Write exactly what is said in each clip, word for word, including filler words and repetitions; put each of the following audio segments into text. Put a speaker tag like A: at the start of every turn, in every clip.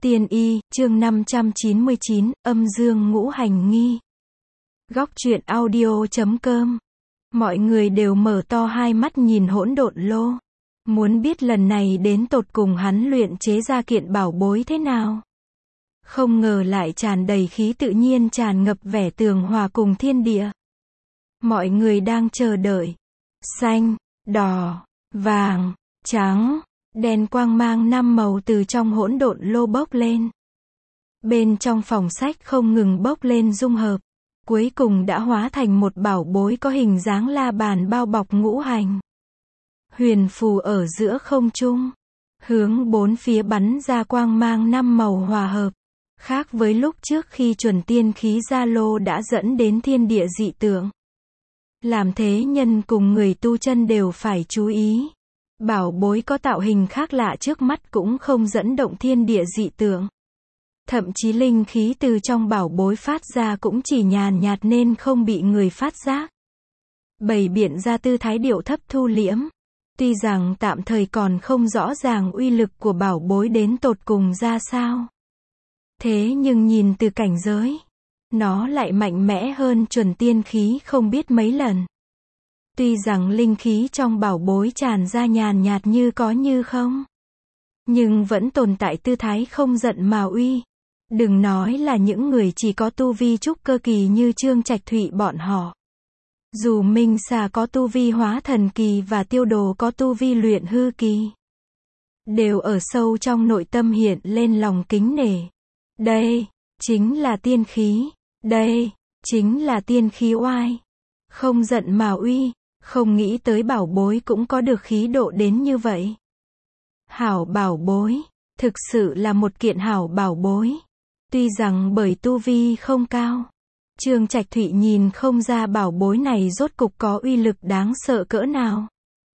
A: Tiên y, chương năm trăm chín mươi chín, âm dương ngũ hành nghi. Góc truyện audio chấm com. Mọi người đều mở to hai mắt nhìn hỗn độn lô. Muốn biết lần này đến tột cùng hắn luyện chế ra kiện bảo bối thế nào. Không ngờ lại tràn đầy khí tự nhiên, tràn ngập vẻ tường hòa cùng thiên địa. Mọi người đang chờ đợi. Xanh, đỏ, vàng, trắng, đèn quang mang năm màu từ trong hỗn độn lô bốc lên. Bên trong phòng sách không ngừng bốc lên dung hợp. Cuối cùng đã hóa thành một bảo bối có hình dáng la bàn bao bọc ngũ hành. Huyền phù ở giữa không trung. Hướng bốn phía bắn ra quang mang năm màu hòa hợp. Khác với lúc trước khi chuẩn tiên khí ra lô đã dẫn đến thiên địa dị tượng. Làm thế nhân cùng người tu chân đều phải chú ý. Bảo bối có tạo hình khác lạ trước mắt cũng không dẫn động thiên địa dị tượng. Thậm chí linh khí từ trong bảo bối phát ra cũng chỉ nhàn nhạt nên không bị người phát giác. Bày biện ra tư thái điệu thấp thu liễm. Tuy rằng tạm thời còn không rõ ràng uy lực của bảo bối đến tột cùng ra sao. Thế nhưng nhìn từ cảnh giới, nó lại mạnh mẽ hơn chuẩn tiên khí không biết mấy lần. Tuy rằng linh khí trong bảo bối tràn ra nhàn nhạt như có như không, nhưng vẫn tồn tại tư thái không giận mà uy. Đừng nói là những người chỉ có tu vi trúc cơ kỳ như Trương Trạch Thụy bọn họ. Dù Minh Xà có tu vi hóa thần kỳ và Tiêu Đồ có tu vi luyện hư kỳ, đều ở sâu trong nội tâm hiện lên lòng kính nể. Đây, chính là tiên khí. Đây, chính là tiên khí oai. Không giận mà uy, không nghĩ tới bảo bối cũng có được khí độ đến như vậy. Hảo bảo bối, thực sự là một kiện hảo bảo bối. Tuy rằng bởi tu vi không cao, Trương Trạch Thụy nhìn không ra bảo bối này rốt cục có uy lực đáng sợ cỡ nào.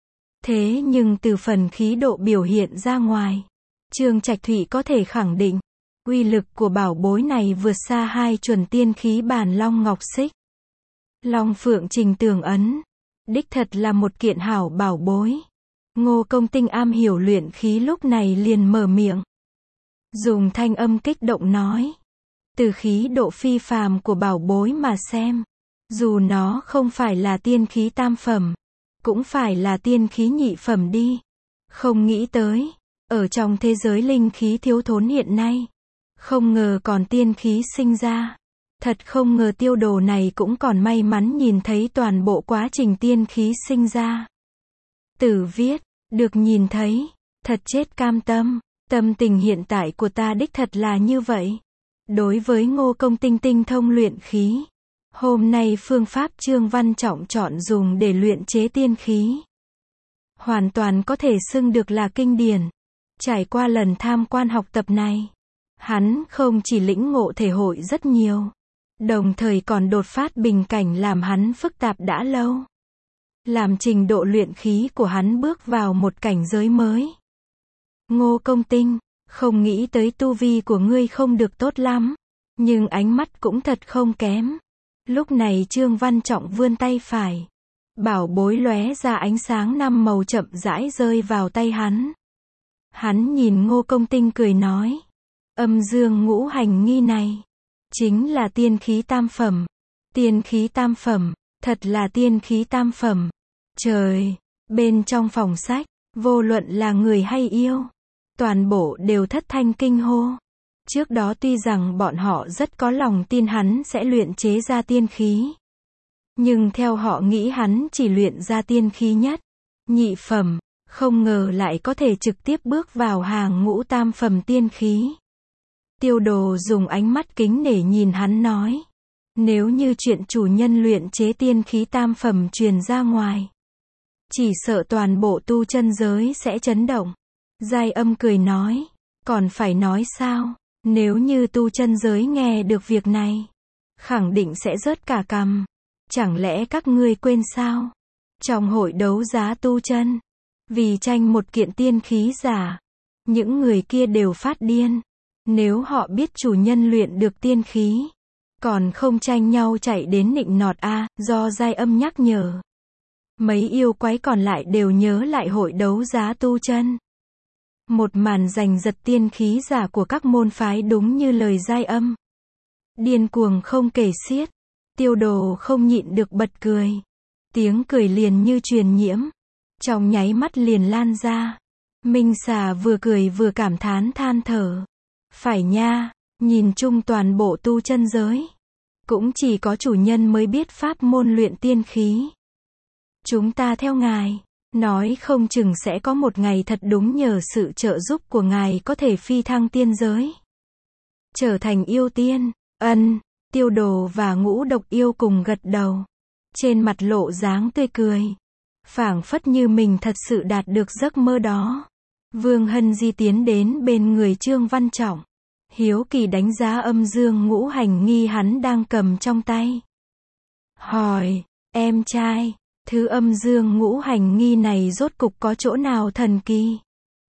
A: Thế nhưng từ phần khí độ biểu hiện ra ngoài, Trương Trạch Thụy có thể khẳng định, uy lực của bảo bối này vượt xa hai chuẩn tiên khí bản long ngọc xích. Long phượng trình tường ấn, đích thật là một kiện hảo bảo bối. Ngô Công Tinh am hiểu luyện khí lúc này liền mở miệng, dùng thanh âm kích động nói, từ khí độ phi phàm của bảo bối mà xem, dù nó không phải là tiên khí tam phẩm, cũng phải là tiên khí nhị phẩm đi. Không nghĩ tới, ở trong thế giới linh khí thiếu thốn hiện nay, không ngờ còn tiên khí sinh ra. Thật không ngờ Tiêu Đồ này cũng còn may mắn nhìn thấy toàn bộ quá trình tiên khí sinh ra. Tử viết, được nhìn thấy, thật chết cam tâm. Tâm tình hiện tại của ta đích thật là như vậy. Đối với Ngô Công Tinh tinh thông luyện khí, hôm nay phương pháp Trương Văn Trọng chọn dùng để luyện chế tiên khí, hoàn toàn có thể xưng được là kinh điển. Trải qua lần tham quan học tập này, hắn không chỉ lĩnh ngộ thể hội rất nhiều, đồng thời còn đột phát bình cảnh làm hắn phức tạp đã lâu. Làm trình độ luyện khí của hắn bước vào một cảnh giới mới. Ngô Công Tinh, không nghĩ tới tu vi của ngươi không được tốt lắm, nhưng ánh mắt cũng thật không kém. Lúc này Trương Văn Trọng vươn tay phải, bảo bối lóe ra ánh sáng năm màu chậm rãi rơi vào tay hắn. Hắn nhìn Ngô Công Tinh cười nói, âm dương ngũ hành nghi này, chính là tiên khí tam phẩm. Tiên khí tam phẩm, thật là tiên khí tam phẩm. Trời, bên trong phòng sách, vô luận là người hay yêu, toàn bộ đều thất thanh kinh hô. Trước đó tuy rằng bọn họ rất có lòng tin hắn sẽ luyện chế ra tiên khí, nhưng theo họ nghĩ hắn chỉ luyện ra tiên khí nhất, nhị phẩm, không ngờ lại có thể trực tiếp bước vào hàng ngũ tam phẩm tiên khí. Tiêu Đồ dùng ánh mắt kính nể nhìn hắn nói, nếu như chuyện chủ nhân luyện chế tiên khí tam phẩm truyền ra ngoài, chỉ sợ toàn bộ tu chân giới sẽ chấn động. Giai Âm cười nói, còn phải nói sao, nếu như tu chân giới nghe được việc này, khẳng định sẽ rớt cả cằm. Chẳng lẽ các ngươi quên sao? Trong hội đấu giá tu chân, vì tranh một kiện tiên khí giả, những người kia đều phát điên. Nếu họ biết chủ nhân luyện được tiên khí, còn không tranh nhau chạy đến nịnh nọt a. À, do Giai Âm nhắc nhở, mấy yêu quái còn lại đều nhớ lại hội đấu giá tu chân. Một màn giành giật tiên khí giả của các môn phái đúng như lời giai âm. Điên cuồng không kể xiết. Tiêu Đồ không nhịn được bật cười. Tiếng cười liền như truyền nhiễm. Trong nháy mắt liền lan ra. Minh Xà vừa cười vừa cảm thán than thở. Phải nha, nhìn chung toàn bộ tu chân giới. Cũng chỉ có chủ nhân mới biết pháp môn luyện tiên khí. Chúng ta theo ngài. Nói không chừng sẽ có một ngày thật đúng nhờ sự trợ giúp của ngài có thể phi thăng tiên giới. Trở thành yêu tiên. Ân, Tiêu Đồ và Ngũ Độc Yêu cùng gật đầu. Trên mặt lộ dáng tươi cười. Phảng phất như mình thật sự đạt được giấc mơ đó. Vương Hân Di tiến đến bên người Trương Văn Trọng. Hiếu kỳ đánh giá âm dương ngũ hành nghi hắn đang cầm trong tay. Hỏi, em trai, thứ âm dương ngũ hành nghi này rốt cục có chỗ nào thần kỳ?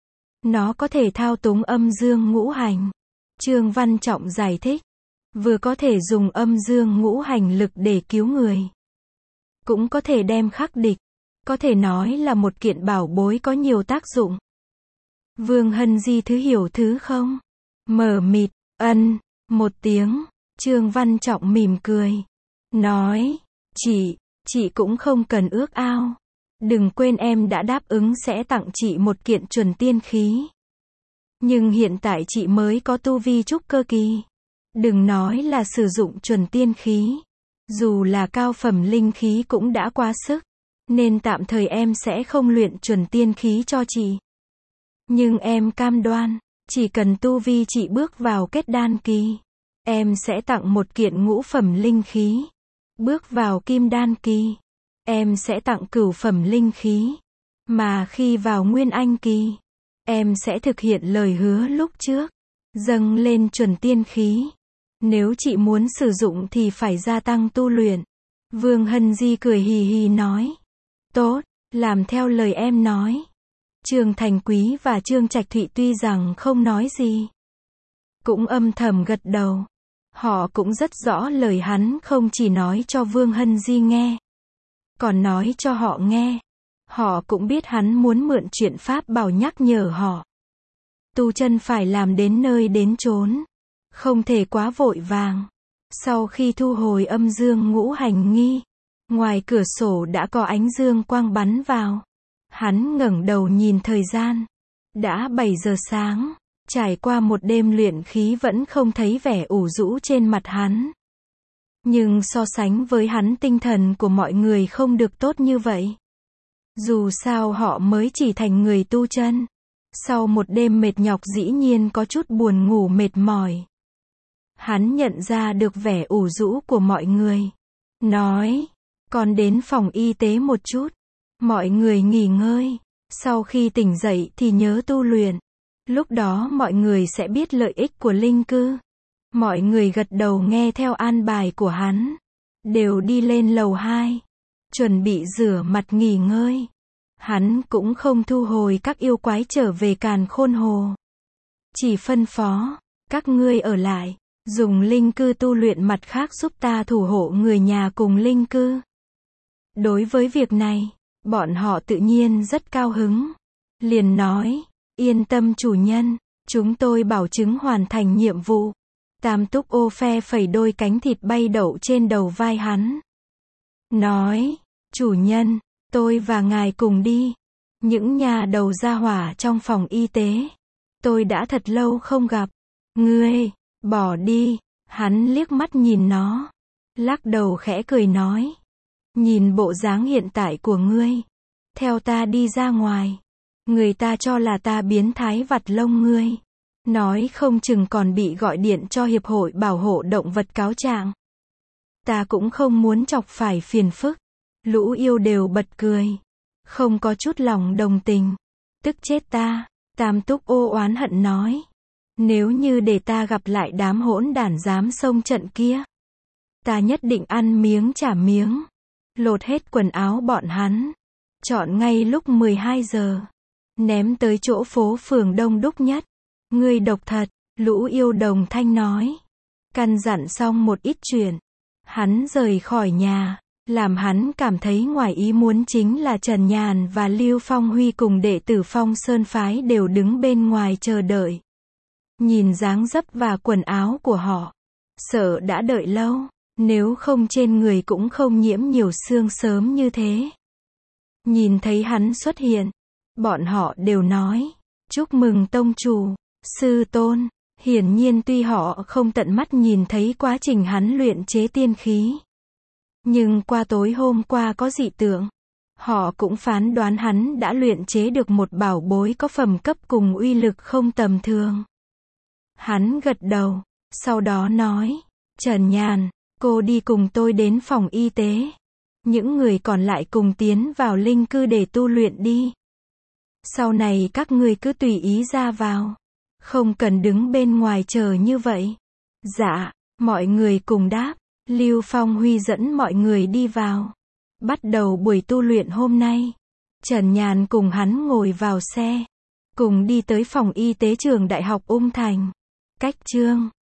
A: Nó có thể thao túng âm dương ngũ hành. Trương Văn Trọng giải thích. Vừa có thể dùng âm dương ngũ hành lực để cứu người. Cũng có thể đem khắc địch. Có thể nói là một kiện bảo bối có nhiều tác dụng. Vương Hân Di thứ hiểu thứ không? Mở mịt, ân, một tiếng. Trương Văn Trọng mỉm cười. Nói, chị, chị cũng không cần ước ao. Đừng quên em đã đáp ứng sẽ tặng chị một kiện chuẩn tiên khí. Nhưng hiện tại chị mới có tu vi trúc cơ kỳ. Đừng nói là sử dụng chuẩn tiên khí. Dù là cao phẩm linh khí cũng đã quá sức. Nên tạm thời em sẽ không luyện chuẩn tiên khí cho chị. Nhưng em cam đoan, chỉ cần tu vi chị bước vào kết đan kỳ, em sẽ tặng một kiện ngũ phẩm linh khí. Bước vào kim đan kỳ, em sẽ tặng cửu phẩm linh khí. Mà khi vào nguyên anh kỳ, em sẽ thực hiện lời hứa lúc trước, dâng lên chuẩn tiên khí. Nếu chị muốn sử dụng thì phải gia tăng tu luyện. Vương Hân Di cười hì hì nói. Tốt, làm theo lời em nói. Trương Thành Quý và Trương Trạch Thụy tuy rằng không nói gì, cũng âm thầm gật đầu. Họ cũng rất rõ lời hắn không chỉ nói cho Vương Hân Di nghe, còn nói cho họ nghe. Họ cũng biết hắn muốn mượn chuyện pháp bảo nhắc nhở họ. Tu chân phải làm đến nơi đến chốn, không thể quá vội vàng. Sau khi thu hồi âm dương ngũ hành nghi, ngoài cửa sổ đã có ánh dương quang bắn vào. Hắn ngẩng đầu nhìn thời gian. Đã bảy giờ sáng. Trải qua một đêm luyện khí vẫn không thấy vẻ ủ rũ trên mặt hắn. Nhưng so sánh với hắn tinh thần của mọi người không được tốt như vậy. Dù sao họ mới chỉ thành người tu chân. Sau một đêm mệt nhọc dĩ nhiên có chút buồn ngủ mệt mỏi. Hắn nhận ra được vẻ ủ rũ của mọi người. Nói, con đến phòng y tế một chút. Mọi người nghỉ ngơi. Sau khi tỉnh dậy thì nhớ tu luyện. Lúc đó mọi người sẽ biết lợi ích của linh cư. Mọi người gật đầu nghe theo an bài của hắn. Đều đi lên lầu hai. Chuẩn bị rửa mặt nghỉ ngơi. Hắn cũng không thu hồi các yêu quái trở về Càn Khôn Hồ. Chỉ phân phó, các ngươi ở lại. Dùng linh cư tu luyện, mặt khác giúp ta thủ hộ người nhà cùng linh cư. Đối với việc này, bọn họ tự nhiên rất cao hứng. Liền nói, yên tâm chủ nhân, chúng tôi bảo chứng hoàn thành nhiệm vụ. Tam Túc Ô phe phẩy đôi cánh thịt bay đậu trên đầu vai hắn. Nói, chủ nhân, tôi và ngài cùng đi. Những nhà đầu ra hỏa trong phòng y tế. Tôi đã thật lâu không gặp. Ngươi, bỏ đi. Hắn liếc mắt nhìn nó. Lắc đầu khẽ cười nói. Nhìn bộ dáng hiện tại của ngươi. Theo ta đi ra ngoài. Người ta cho là ta biến thái vặt lông ngươi. Nói không chừng còn bị gọi điện cho Hiệp hội Bảo hộ Động vật cáo trạng. Ta cũng không muốn chọc phải phiền phức. Lũ yêu đều bật cười. Không có chút lòng đồng tình. Tức chết ta. Tam Túc Ô oán hận nói. Nếu như để ta gặp lại đám hỗn đản dám xông trận kia, ta nhất định ăn miếng trả miếng. Lột hết quần áo bọn hắn. Chọn ngay lúc mười hai giờ. Ném tới chỗ phố phường đông đúc nhất. Ngươi độc thật, lũ yêu đồng thanh nói. Căn dặn xong một ít chuyện. Hắn rời khỏi nhà. Làm hắn cảm thấy ngoài ý muốn chính là Trần Nhàn và Lưu Phong Huy cùng đệ tử Phong Sơn Phái đều đứng bên ngoài chờ đợi. Nhìn dáng dấp và quần áo của họ, sợ đã đợi lâu, nếu không trên người cũng không nhiễm nhiều xương sớm như thế. Nhìn thấy hắn xuất hiện, bọn họ đều nói, chúc mừng tông chủ, sư tôn. Hiển nhiên tuy họ không tận mắt nhìn thấy quá trình hắn luyện chế tiên khí, nhưng qua tối hôm qua có dị tượng, họ cũng phán đoán hắn đã luyện chế được một bảo bối có phẩm cấp cùng uy lực không tầm thường. Hắn gật đầu, sau đó nói, Trần Nhàn, cô đi cùng tôi đến phòng y tế. Những người còn lại cùng tiến vào linh cư để tu luyện đi. Sau này các ngươi cứ tùy ý ra vào. Không cần đứng bên ngoài chờ như vậy. Dạ, mọi người cùng đáp. Lưu Phong Huy dẫn mọi người đi vào. Bắt đầu buổi tu luyện hôm nay. Trần Nhàn cùng hắn ngồi vào xe. Cùng đi tới phòng y tế trường Đại học Ung Thành. Cách chương